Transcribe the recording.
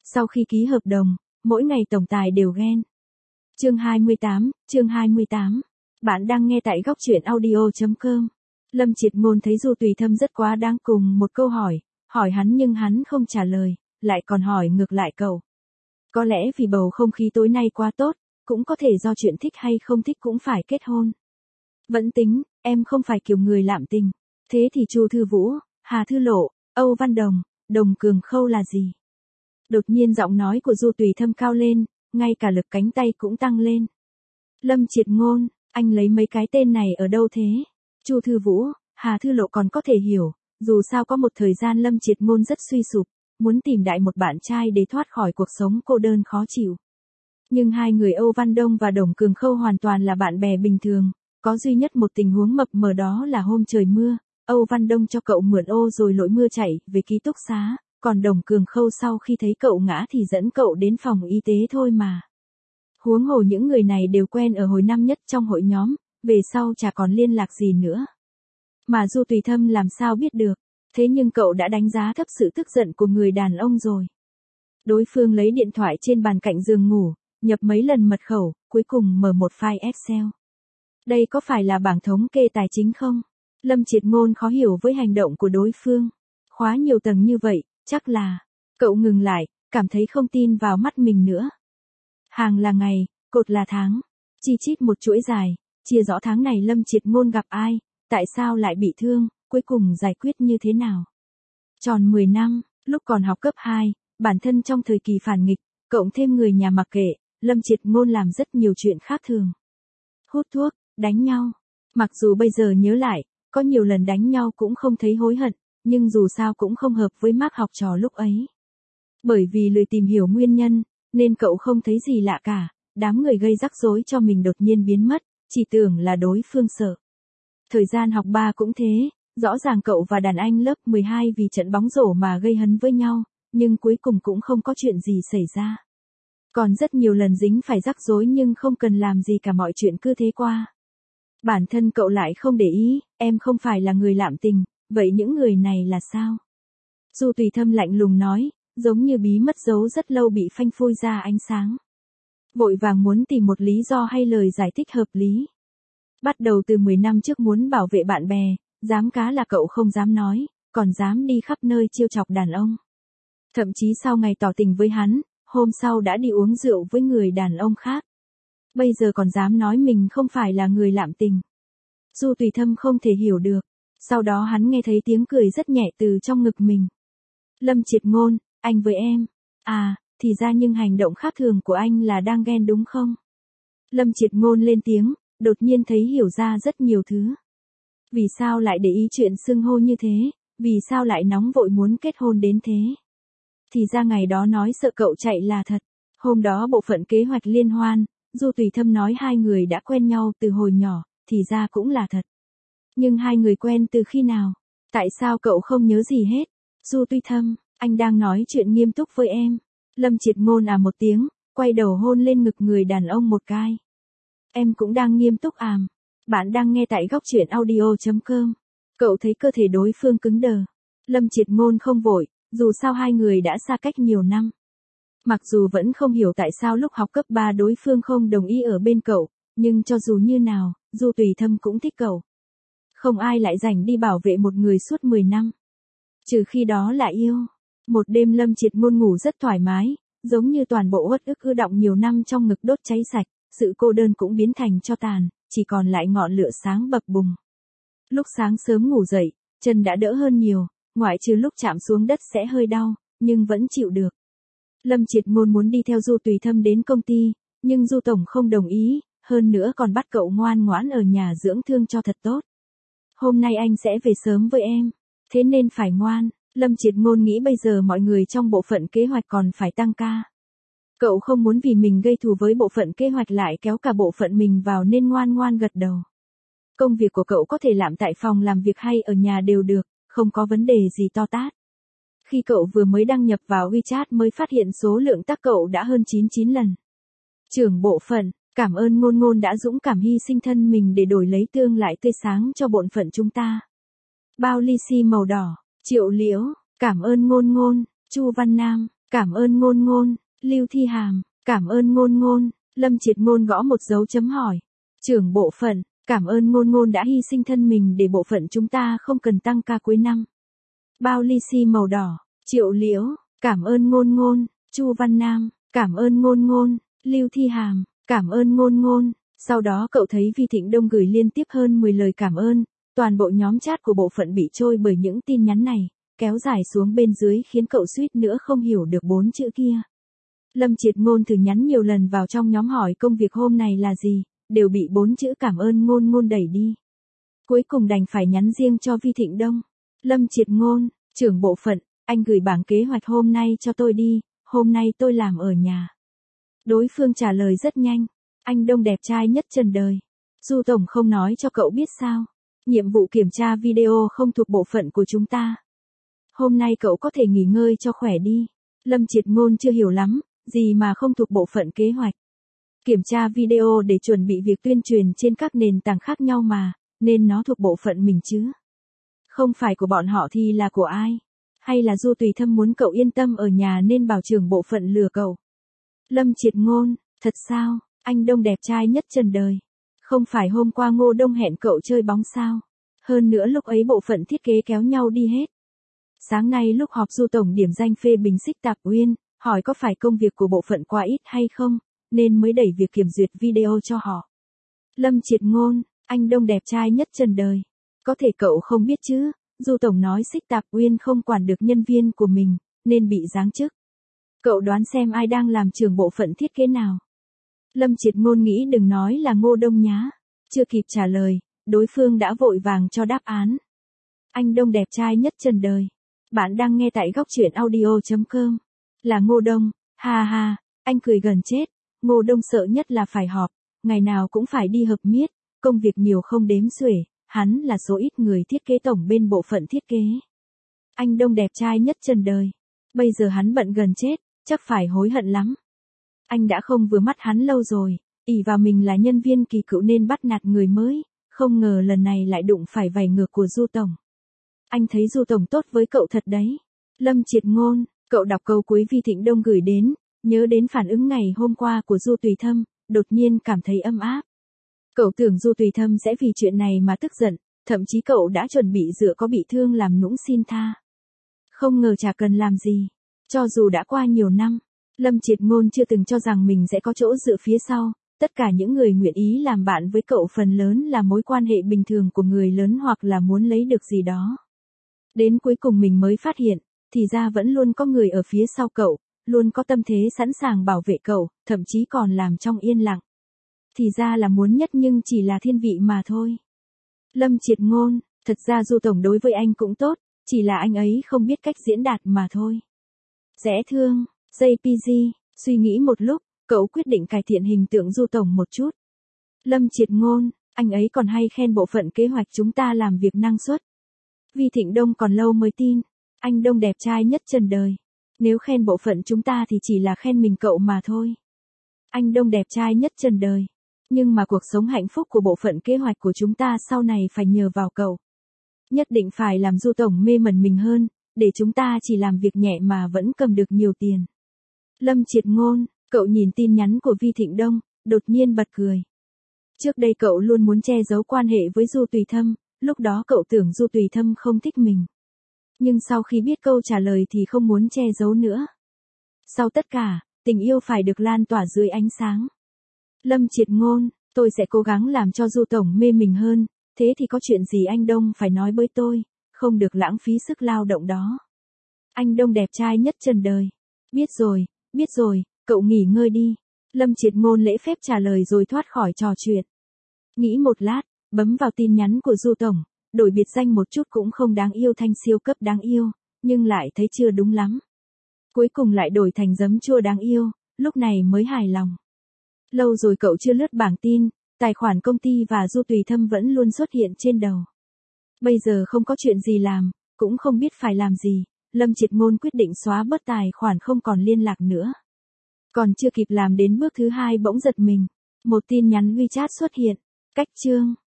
Sau khi ký hợp đồng, mỗi ngày tổng tài đều ghen. Chương 28. Bạn đang nghe tại góc truyện audio.com. Lâm Triệt Ngôn thấy Du Tùy Thâm rất quá đáng cùng một câu hỏi hắn nhưng hắn không trả lời, lại còn hỏi ngược lại cậu. Có lẽ vì bầu không khí tối nay quá tốt, cũng có thể do chuyện thích hay không thích cũng phải kết hôn. Vẫn tính, em không phải kiểu người lạm tình. Thế thì Chu Thư Vũ, Hà Thư Lộ, Âu Văn Đồng, Đồng Cường Khâu là gì? Đột nhiên giọng nói của Du Tùy Thâm cao lên, ngay cả lực cánh tay cũng tăng lên. Lâm Triệt Ngôn, anh lấy mấy cái tên này ở đâu thế? Chu Thư Vũ, Hà Thư Lộ còn có thể hiểu, dù sao có một thời gian Lâm Triệt Ngôn rất suy sụp, muốn tìm đại một bạn trai để thoát khỏi cuộc sống cô đơn khó chịu. Nhưng hai người Âu Văn Đông và Đồng Cường Khâu hoàn toàn là bạn bè bình thường, có duy nhất một tình huống mập mờ đó là hôm trời mưa, Âu Văn Đông cho cậu mượn ô rồi lội mưa chạy về ký túc xá, còn Đồng Cường Khâu sau khi thấy cậu ngã thì dẫn cậu đến phòng y tế thôi mà. Huống hồ những người này đều quen ở hồi năm nhất trong hội nhóm, về sau chả còn liên lạc gì nữa. Mà Du Tùy Thâm làm sao biết được, thế nhưng cậu đã đánh giá thấp sự tức giận của người đàn ông rồi. Đối phương lấy điện thoại trên bàn cạnh giường ngủ, nhập mấy lần mật khẩu, cuối cùng mở một file Excel. Đây có phải là bảng thống kê tài chính không? Lâm Triệt Ngôn khó hiểu với hành động của đối phương. Khóa nhiều tầng như vậy, chắc là... Cậu ngừng lại, cảm thấy không tin vào mắt mình nữa. Hàng là ngày, cột là tháng. Chi chít một chuỗi dài, chia rõ tháng này Lâm Triệt Ngôn gặp ai, tại sao lại bị thương, cuối cùng giải quyết như thế nào. Tròn 10 năm, lúc còn học cấp 2, bản thân trong thời kỳ phản nghịch, cộng thêm người nhà mặc kệ, Lâm Triệt Ngôn làm rất nhiều chuyện khác thường. Hút thuốc, đánh nhau. Mặc dù bây giờ nhớ lại, có nhiều lần đánh nhau cũng không thấy hối hận, nhưng dù sao cũng không hợp với Mark học trò lúc ấy. Bởi vì lười tìm hiểu nguyên nhân, nên cậu không thấy gì lạ cả, đám người gây rắc rối cho mình đột nhiên biến mất, chỉ tưởng là đối phương sợ. Thời gian học 3 cũng thế, rõ ràng cậu và đàn anh lớp 12 vì trận bóng rổ mà gây hấn với nhau, nhưng cuối cùng cũng không có chuyện gì xảy ra. Còn rất nhiều lần dính phải rắc rối nhưng không cần làm gì cả, mọi chuyện cứ thế qua. Bản thân cậu lại không để ý, em không phải là người lạm tình, vậy những người này là sao? Du Tùy Thâm lạnh lùng nói, giống như bí mất giấu rất lâu bị phanh phui ra ánh sáng. Vội vàng muốn tìm một lý do hay lời giải thích hợp lý. Bắt đầu từ 10 năm trước muốn bảo vệ bạn bè, dám cá là cậu không dám nói, còn dám đi khắp nơi trêu chọc đàn ông. Thậm chí sau ngày tỏ tình với hắn, hôm sau đã đi uống rượu với người đàn ông khác. Bây giờ còn dám nói mình không phải là người lạm tình. Du Tùy Thâm không thể hiểu được. Sau đó hắn nghe thấy tiếng cười rất nhẹ từ trong ngực mình. Lâm Triệt Ngôn, anh với em. À, thì ra nhưng hành động khác thường của anh là đang ghen đúng không? Lâm Triệt Ngôn lên tiếng, đột nhiên thấy hiểu ra rất nhiều thứ. Vì sao lại để ý chuyện xưng hô như thế? Vì sao lại nóng vội muốn kết hôn đến thế? Thì ra ngày đó nói sợ cậu chạy là thật. Hôm đó bộ phận kế hoạch liên hoan, Du Tùy Thâm nói hai người đã quen nhau từ hồi nhỏ, thì ra cũng là thật. Nhưng hai người quen từ khi nào? Tại sao cậu không nhớ gì hết? Du Tùy Thâm, anh đang nói chuyện nghiêm túc với em. Lâm Triệt Ngôn một tiếng, quay đầu hôn lên ngực người đàn ông một cái. Em cũng đang nghiêm túc àm. Bạn đang nghe tại góc truyện audio.com. Cậu thấy cơ thể đối phương cứng đờ. Lâm Triệt Ngôn không vội, dù sao hai người đã xa cách nhiều năm. Mặc dù vẫn không hiểu tại sao lúc học cấp 3 đối phương không đồng ý ở bên cậu, nhưng cho dù như nào, Du Tùy Thâm cũng thích cậu. Không ai lại rảnh đi bảo vệ một người suốt 10 năm. Trừ khi đó là yêu. Một đêm Lâm Triệt Ngôn ngủ rất thoải mái, giống như toàn bộ uất ức ứ đọng nhiều năm trong ngực đốt cháy sạch, sự cô đơn cũng biến thành tro tàn, chỉ còn lại ngọn lửa sáng bập bùng. Lúc sáng sớm ngủ dậy, chân đã đỡ hơn nhiều, ngoại trừ lúc chạm xuống đất sẽ hơi đau, nhưng vẫn chịu được. Lâm Triệt Ngôn muốn đi theo Du Tùy Thâm đến công ty, nhưng Du Tổng không đồng ý, hơn nữa còn bắt cậu ngoan ngoãn ở nhà dưỡng thương cho thật tốt. Hôm nay anh sẽ về sớm với em, thế nên phải ngoan. Lâm Triệt Ngôn nghĩ bây giờ mọi người trong bộ phận kế hoạch còn phải tăng ca. Cậu không muốn vì mình gây thù với bộ phận kế hoạch lại kéo cả bộ phận mình vào nên ngoan ngoan gật đầu. Công việc của cậu có thể làm tại phòng làm việc hay ở nhà đều được, không có vấn đề gì to tát. Khi cậu vừa mới đăng nhập vào WeChat mới phát hiện số lượng tác cậu đã hơn 99 lần. Trưởng bộ phận, cảm ơn Ngôn Ngôn đã dũng cảm hy sinh thân mình để đổi lấy tương lai tươi sáng cho bổn phận chúng ta. Bao lì xì màu đỏ, Triệu Liễu, cảm ơn Ngôn Ngôn, Chu Văn Nam. Cảm ơn Ngôn Ngôn, Lưu Thi Hàm, cảm ơn Ngôn Ngôn, Lâm Triệt Ngôn gõ một dấu chấm hỏi. Trưởng bộ phận, cảm ơn Ngôn Ngôn đã hy sinh thân mình để bộ phận chúng ta không cần tăng ca cuối năm. Bao lì xì màu đỏ, Triệu Liễu, cảm ơn Ngôn Ngôn, Chu Văn Nam, cảm ơn Ngôn Ngôn, Lưu Thi Hàm, cảm ơn Ngôn Ngôn. Sau đó cậu thấy Vi Thịnh Đông gửi liên tiếp hơn 10 lời cảm ơn, toàn bộ nhóm chat của bộ phận bị trôi bởi những tin nhắn này, kéo dài xuống bên dưới khiến cậu suýt nữa không hiểu được 4 chữ kia. Lâm Triệt Ngôn thử nhắn nhiều lần vào trong nhóm hỏi công việc hôm này là gì, đều bị 4 chữ cảm ơn Ngôn Ngôn đẩy đi. Cuối cùng đành phải nhắn riêng cho Vi Thịnh Đông. Lâm Triệt Ngôn, trưởng bộ phận, anh gửi bảng kế hoạch hôm nay cho tôi đi, hôm nay tôi làm ở nhà. Đối phương trả lời rất nhanh. Anh Đông đẹp trai nhất trần đời. Du Tổng không nói cho cậu biết sao. Nhiệm vụ kiểm tra video không thuộc bộ phận của chúng ta. Hôm nay cậu có thể nghỉ ngơi cho khỏe đi. Lâm Triệt Ngôn chưa hiểu lắm, gì mà không thuộc bộ phận kế hoạch. Kiểm tra video để chuẩn bị việc tuyên truyền trên các nền tảng khác nhau mà, nên nó thuộc bộ phận mình chứ. Không phải của bọn họ thì là của ai? Hay là Du Tùy Thâm muốn cậu yên tâm ở nhà nên bảo trưởng bộ phận lừa cậu? Lâm Triệt Ngôn, thật sao? Anh Đông đẹp trai nhất trần đời. Không phải hôm qua Ngô Đông hẹn cậu chơi bóng sao? Hơn nữa lúc ấy bộ phận thiết kế kéo nhau đi hết. Sáng nay lúc họp Du Tổng điểm danh phê bình Xích Tạp Uyên, hỏi có phải công việc của bộ phận quá ít hay không, nên mới đẩy việc kiểm duyệt video cho họ. Lâm Triệt Ngôn, anh Đông đẹp trai nhất trần đời. Có thể cậu không biết chứ, Du Tổng nói Xích Tạp Uyên không quản được nhân viên của mình, nên bị giáng chức. Cậu đoán xem ai đang làm trưởng bộ phận thiết kế nào? Lâm Triệt Ngôn nghĩ đừng nói là Ngô Đông nhá. Chưa kịp trả lời, đối phương đã vội vàng cho đáp án. Anh Đông đẹp trai nhất trần đời. Bạn đang nghe tại góc truyện audio.com. Là Ngô Đông, ha ha, anh cười gần chết. Ngô Đông sợ nhất là phải họp, ngày nào cũng phải đi họp miết, công việc nhiều không đếm xuể, hắn là số ít người thiết kế tổng bên bộ phận thiết kế. Anh Đông đẹp trai nhất trần đời. Bây giờ hắn bận gần chết, chắc phải hối hận lắm. Anh đã không vừa mắt hắn lâu rồi, ỷ vào mình là nhân viên kỳ cựu nên bắt nạt người mới, không ngờ lần này lại đụng phải vảy ngược của Du Tổng. Anh thấy Du Tổng tốt với cậu thật đấy. Lâm Triệt Ngôn, cậu đọc câu cuối Vi Thịnh Đông gửi đến, nhớ đến phản ứng ngày hôm qua của Du Tùy Thâm, đột nhiên cảm thấy ấm áp. Cậu tưởng Du Tùy Thâm sẽ vì chuyện này mà tức giận, thậm chí cậu đã chuẩn bị dựa có bị thương làm nũng xin tha. Không ngờ chả cần làm gì, cho dù đã qua nhiều năm. Lâm Triệt Ngôn chưa từng cho rằng mình sẽ có chỗ dựa phía sau, tất cả những người nguyện ý làm bạn với cậu phần lớn là mối quan hệ bình thường của người lớn hoặc là muốn lấy được gì đó. Đến cuối cùng mình mới phát hiện, thì ra vẫn luôn có người ở phía sau cậu, luôn có tâm thế sẵn sàng bảo vệ cậu, thậm chí còn làm trong yên lặng. Thì ra là muốn nhất nhưng chỉ là thiên vị mà thôi. Lâm Triệt Ngôn, thật ra Du Tổng đối với anh cũng tốt, chỉ là anh ấy không biết cách diễn đạt mà thôi. Dễ thương. JPG, suy nghĩ một lúc, cậu quyết định cải thiện hình tượng Du Tổng một chút. Lâm Triệt Ngôn, anh ấy còn hay khen bộ phận kế hoạch chúng ta làm việc năng suất. Vi Thịnh Đông còn lâu mới tin, anh Đông đẹp trai nhất trần đời. Nếu khen bộ phận chúng ta thì chỉ là khen mình cậu mà thôi. Anh Đông đẹp trai nhất trần đời. Nhưng mà cuộc sống hạnh phúc của bộ phận kế hoạch của chúng ta sau này phải nhờ vào cậu. Nhất định phải làm Du Tổng mê mẩn mình hơn, để chúng ta chỉ làm việc nhẹ mà vẫn cầm được nhiều tiền. Lâm Triệt Ngôn, cậu nhìn tin nhắn của Vi Thịnh Đông, đột nhiên bật cười. Trước đây cậu luôn muốn che giấu quan hệ với Du Tùy Thâm, lúc đó cậu tưởng Du Tùy Thâm không thích mình. Nhưng sau khi biết câu trả lời thì không muốn che giấu nữa. Sau tất cả, tình yêu phải được lan tỏa dưới ánh sáng. Lâm Triệt Ngôn, tôi sẽ cố gắng làm cho Du Tổng mê mình hơn, thế thì có chuyện gì anh Đông phải nói với tôi, không được lãng phí sức lao động đó. Anh Đông đẹp trai nhất trần đời. Biết rồi, cậu nghỉ ngơi đi. Lâm Triệt Ngôn lễ phép trả lời rồi thoát khỏi trò chuyện. Nghĩ một lát, bấm vào tin nhắn của Du Tổng, đổi biệt danh một chút cũng không đáng yêu thành siêu cấp đáng yêu, nhưng lại thấy chưa đúng lắm. Cuối cùng lại đổi thành giấm chua đáng yêu, lúc này mới hài lòng. Lâu rồi cậu chưa lướt bảng tin, tài khoản công ty và Du Tùy Thâm vẫn luôn xuất hiện trên đầu. Bây giờ không có chuyện gì làm, cũng không biết phải làm gì, Lâm Triệt Ngôn quyết định xóa bớt tài khoản không còn liên lạc nữa. Còn chưa kịp làm đến bước thứ 2 bỗng giật mình. Một tin nhắn WeChat xuất hiện. Cách chương.